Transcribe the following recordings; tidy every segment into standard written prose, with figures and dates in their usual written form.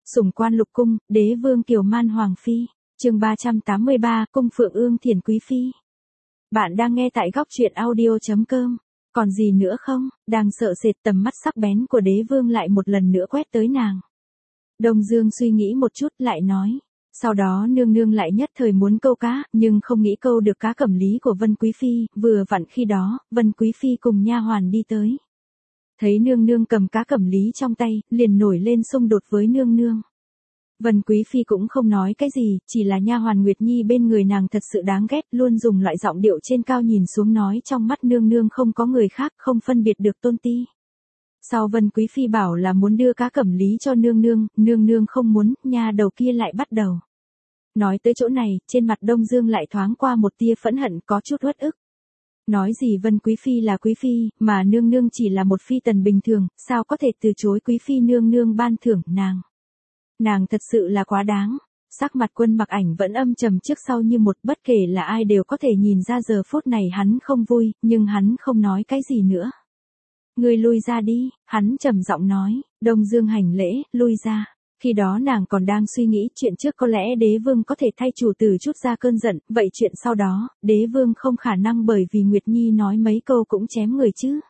Sủng quan lục cung, đế vương Kiều Man Hoàng Phi. Chương 383, cung Phượng Ương Thiền Quý Phi. Bạn đang nghe tại góc truyện audio.com. Còn gì nữa không? Đang sợ sệt, tầm mắt sắc bén của đế vương lại một lần nữa quét tới nàng. Đông Dương suy nghĩ một chút lại nói. Sau đó nương nương lại nhất thời muốn câu cá, nhưng không nghĩ câu được cá cẩm lý của Vân Quý Phi, vừa vặn khi đó, Vân Quý Phi cùng nha hoàn đi tới. Thấy nương nương cầm cá cẩm lý trong tay, liền nổi lên xung đột với nương nương. Vân Quý Phi cũng không nói cái gì, chỉ là nha hoàn Nguyệt Nhi bên người nàng thật sự đáng ghét, luôn dùng loại giọng điệu trên cao nhìn xuống nói trong mắt nương nương không có người khác, không phân biệt được tôn ti. Sau Vân Quý Phi bảo là muốn đưa cá cẩm lý cho nương nương không muốn, nha đầu kia lại bắt đầu. Nói tới chỗ này, trên mặt Đông Dương lại thoáng qua một tia phẫn hận, có chút uất ức. Nói gì Vân Quý Phi là Quý Phi, mà nương nương chỉ là một phi tần bình thường, sao có thể từ chối Quý Phi nương nương ban thưởng nàng. Nàng thật sự là quá đáng. Sắc mặt Quân Mặc Ảnh vẫn âm trầm trước sau như một, bất kể là ai đều có thể nhìn ra giờ phút này hắn không vui, nhưng hắn không nói cái gì nữa. Ngươi lui ra đi, hắn trầm giọng nói. Đông Dương hành lễ, lui ra. Khi đó nàng còn đang suy nghĩ chuyện trước có lẽ đế vương có thể thay chủ tử chút ra cơn giận, vậy chuyện sau đó, đế vương không khả năng bởi vì Nguyệt Nhi nói mấy câu cũng chém người chứ.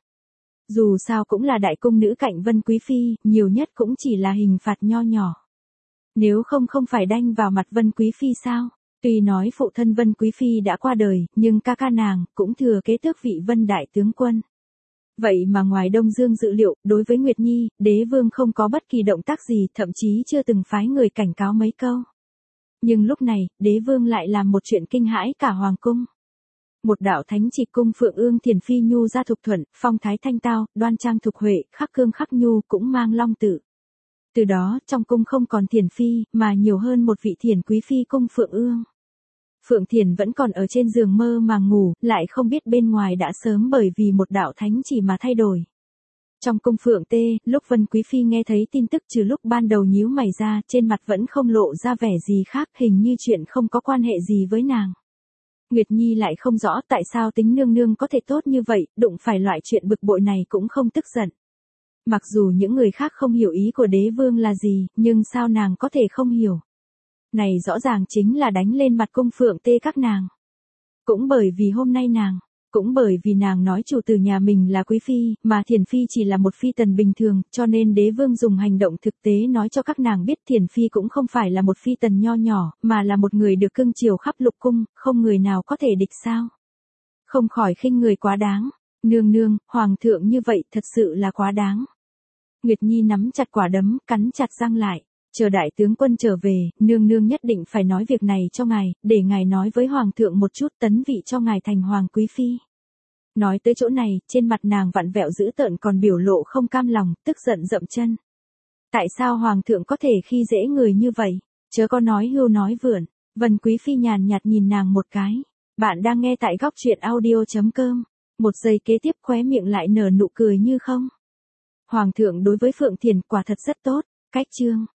Dù sao cũng là đại cung nữ cạnh Vân Quý Phi, nhiều nhất cũng chỉ là hình phạt nho nhỏ. Nếu không phải đanh vào mặt Vân Quý Phi sao? Tuy nói phụ thân Vân Quý Phi đã qua đời, nhưng ca ca nàng cũng thừa kế tước vị Vân Đại Tướng Quân. Vậy mà ngoài Đông Dương dự liệu, đối với Nguyệt Nhi, đế vương không có bất kỳ động tác gì, thậm chí chưa từng phái người cảnh cáo mấy câu. Nhưng lúc này, đế vương lại làm một chuyện kinh hãi cả hoàng cung. Một đạo thánh chỉ cung Phượng Ương Thiền Phi nhu ra thục thuận, phong thái thanh tao, đoan trang thục huệ, khắc cương khắc nhu cũng mang long tự. Từ đó, trong cung không còn Thiền Phi, mà nhiều hơn một vị Thiền Quý Phi cung Phượng Ương. Phượng Thiền vẫn còn ở trên giường mơ màng ngủ, lại không biết bên ngoài đã sớm bởi vì một đạo thánh chỉ mà thay đổi. Trong cung Phượng Tê, lúc Vân Quý Phi nghe thấy tin tức trừ lúc ban đầu nhíu mày ra, trên mặt vẫn không lộ ra vẻ gì khác, hình như chuyện không có quan hệ gì với nàng. Nguyệt Nhi lại không rõ tại sao tính nương nương có thể tốt như vậy, đụng phải loại chuyện bực bội này cũng không tức giận. Mặc dù những người khác không hiểu ý của đế vương là gì, nhưng sao nàng có thể không hiểu. Này rõ ràng chính là đánh lên mặt cung Phượng Tê các nàng. Cũng bởi vì hôm nay cũng bởi vì nàng nói chủ tử nhà mình là Quý Phi, mà Thiền Phi chỉ là một phi tần bình thường, cho nên đế vương dùng hành động thực tế nói cho các nàng biết Thiền Phi cũng không phải là một phi tần nho nhỏ, mà là một người được cưng chiều khắp lục cung, không người nào có thể địch sao. Không khỏi khinh người quá đáng. Nương, hoàng thượng như vậy thật sự là quá đáng. Nguyệt Nhi nắm chặt quả đấm, cắn chặt răng lại. Chờ đại tướng quân trở về, nương nhất định phải nói việc này cho ngài, để ngài nói với hoàng thượng một chút tấn vị cho ngài thành hoàng quý phi. Nói tới chỗ này, trên mặt nàng vặn vẹo dữ tợn còn biểu lộ không cam lòng, tức giận dậm chân. Tại sao hoàng thượng có thể khi dễ người như vậy? Chớ có nói hưu nói vượn. Vân Quý Phi nhàn nhạt nhìn nàng một cái. Bạn đang nghe tại góc truyện audio.com. Một giây kế tiếp khóe miệng lại nở nụ cười như không. Hoàng thượng đối với Phượng Thiền quả thật rất tốt. Cách chương.